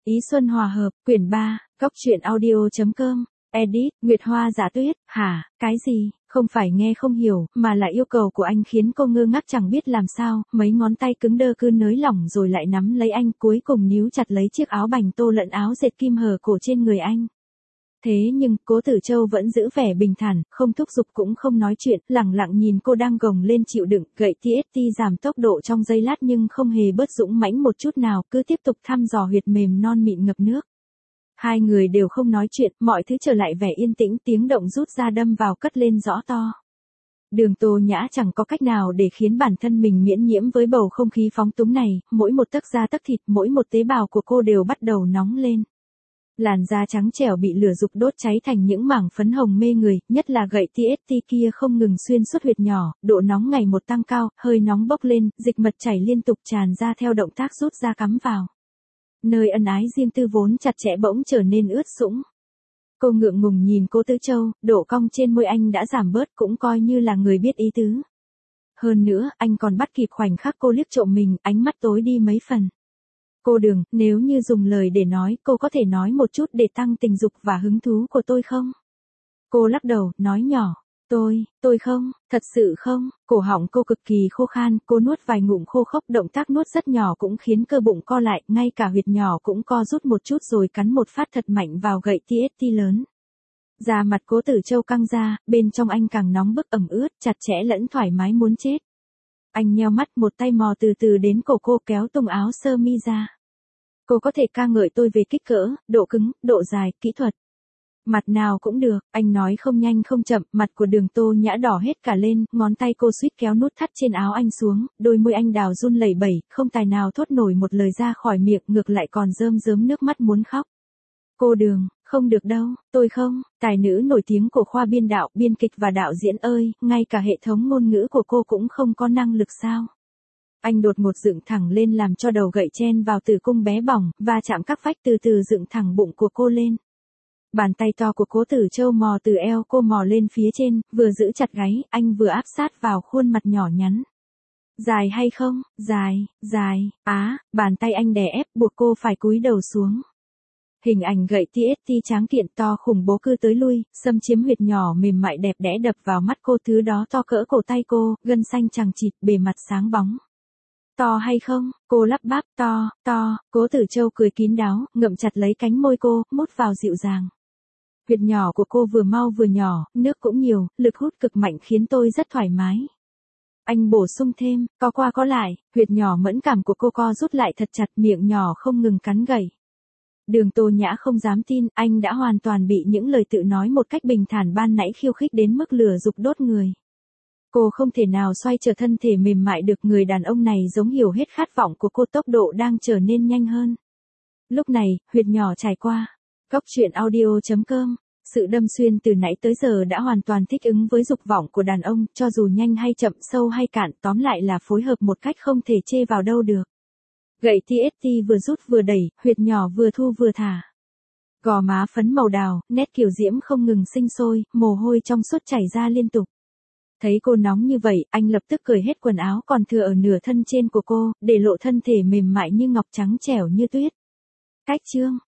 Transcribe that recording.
Ý Xuân Hòa Hợp, quyển 3, Góc truyện audio.com, edit, Nguyệt Hoa Giả Tuyết, hả, cái gì, không phải nghe không hiểu, mà là yêu cầu của anh khiến cô ngơ ngác chẳng biết làm sao, mấy ngón tay cứng đơ cứ nới lỏng rồi lại nắm lấy anh, cuối cùng níu chặt lấy chiếc áo bành tô lẫn áo dệt kim hở cổ trên người anh. Thế nhưng, Cố Tử Châu vẫn giữ vẻ bình thản, không thúc giục cũng không nói chuyện, lẳng lặng nhìn cô đang gồng lên chịu đựng, gậy TST giảm tốc độ trong giây lát nhưng không hề bớt dũng mãnh một chút nào, cứ tiếp tục thăm dò huyệt mềm non mịn ngập nước. Hai người đều không nói chuyện, mọi thứ trở lại vẻ yên tĩnh, tiếng động rút ra đâm vào cất lên rõ to. Đường Tô Nhã chẳng có cách nào để khiến bản thân mình miễn nhiễm với bầu không khí phóng túng này, mỗi một tấc da tấc thịt, mỗi một tế bào của cô đều bắt đầu nóng lên. Làn da trắng trẻo bị lửa dục đốt cháy thành những mảng phấn hồng mê người, nhất là gậy TST kia không ngừng xuyên suốt huyệt nhỏ, độ nóng ngày một tăng cao, hơi nóng bốc lên, dịch mật chảy liên tục tràn ra theo động tác rút ra cắm vào. Nơi ân ái riêng tư vốn chặt chẽ bỗng trở nên ướt sũng. Cô ngượng ngùng nhìn Cố Tử Châu, độ cong trên môi anh đã giảm bớt cũng coi như là người biết ý tứ. Hơn nữa, anh còn bắt kịp khoảnh khắc cô liếc trộm mình, ánh mắt tối đi mấy phần. Cô Đường, nếu như dùng lời để nói, cô có thể nói một chút để tăng tình dục và hứng thú của tôi không? Cô lắc đầu, nói nhỏ, tôi không, thật sự không, cổ họng cô cực kỳ khô khan, cô nuốt vài ngụm khô khốc, động tác nuốt rất nhỏ cũng khiến cơ bụng co lại, ngay cả huyệt nhỏ cũng co rút một chút rồi cắn một phát thật mạnh vào gậy TST lớn. Da mặt Cố Tử Châu căng ra, bên trong anh càng nóng bức ẩm ướt, chặt chẽ lẫn thoải mái muốn chết. Anh nheo mắt, một tay mò từ từ đến cổ cô kéo tung áo sơ mi ra. Cô có thể ca ngợi tôi về kích cỡ, độ cứng, độ dài, kỹ thuật. Mặt nào cũng được, anh nói không nhanh không chậm, mặt của Đường Tô Nhã đỏ hết cả lên, ngón tay cô suýt kéo nút thắt trên áo anh xuống, đôi môi anh đào run lẩy bẩy, không tài nào thốt nổi một lời ra khỏi miệng, ngược lại còn rơm rớm nước mắt muốn khóc. Cô Đường, không được đâu, tôi không, tài nữ nổi tiếng của khoa biên đạo, biên kịch và đạo diễn ơi, ngay cả hệ thống ngôn ngữ của cô cũng không có năng lực sao? Anh đột ngột dựng thẳng lên làm cho đầu gậy chen vào tử cung bé bỏng, và chạm các vách từ từ dựng thẳng bụng của cô lên. Bàn tay to của Cố Tử Châu mò từ eo cô mò lên phía trên, vừa giữ chặt gáy, anh vừa áp sát vào khuôn mặt nhỏ nhắn. Dài hay không, dài, bàn tay anh đè ép buộc cô phải cúi đầu xuống. Hình ảnh gậy TST tráng kiện to khủng bố cứ tới lui, xâm chiếm huyệt nhỏ mềm mại đẹp đẽ đập vào mắt cô, thứ đó to cỡ cổ tay cô, gân xanh chằng chịt, bề mặt sáng bóng. To hay không, cô lắp bắp, to, Cố Tử Châu cười kín đáo, ngậm chặt lấy cánh môi cô, mút vào dịu dàng. Huyệt nhỏ của cô vừa mau vừa nhỏ, nước cũng nhiều, lực hút cực mạnh khiến tôi rất thoải mái. Anh bổ sung thêm, co qua có lại, huyệt nhỏ mẫn cảm của cô co rút lại thật chặt, miệng nhỏ không ngừng cắn gậy. Đường Tô Nhã không dám tin, anh đã hoàn toàn bị những lời tự nói một cách bình thản ban nãy khiêu khích đến mức lửa dục đốt người. Cô không thể nào xoay trở thân thể mềm mại được, người đàn ông này giống hiểu hết khát vọng của cô, tốc độ đang trở nên nhanh hơn. Lúc này, huyệt nhỏ trải qua. Góc truyện audio.com, sự đâm xuyên từ nãy tới giờ đã hoàn toàn thích ứng với dục vọng của đàn ông, cho dù nhanh hay chậm, sâu hay cạn, tóm lại là phối hợp một cách không thể chê vào đâu được. Gậy TST vừa rút vừa đẩy, huyệt nhỏ vừa thu vừa thả. Gò má phấn màu đào, nét kiều diễm không ngừng sinh sôi, mồ hôi trong suốt chảy ra liên tục. Thấy cô nóng như vậy, anh lập tức cởi hết quần áo còn thừa ở nửa thân trên của cô, để lộ thân thể mềm mại như ngọc, trắng trẻo như tuyết. Cách chương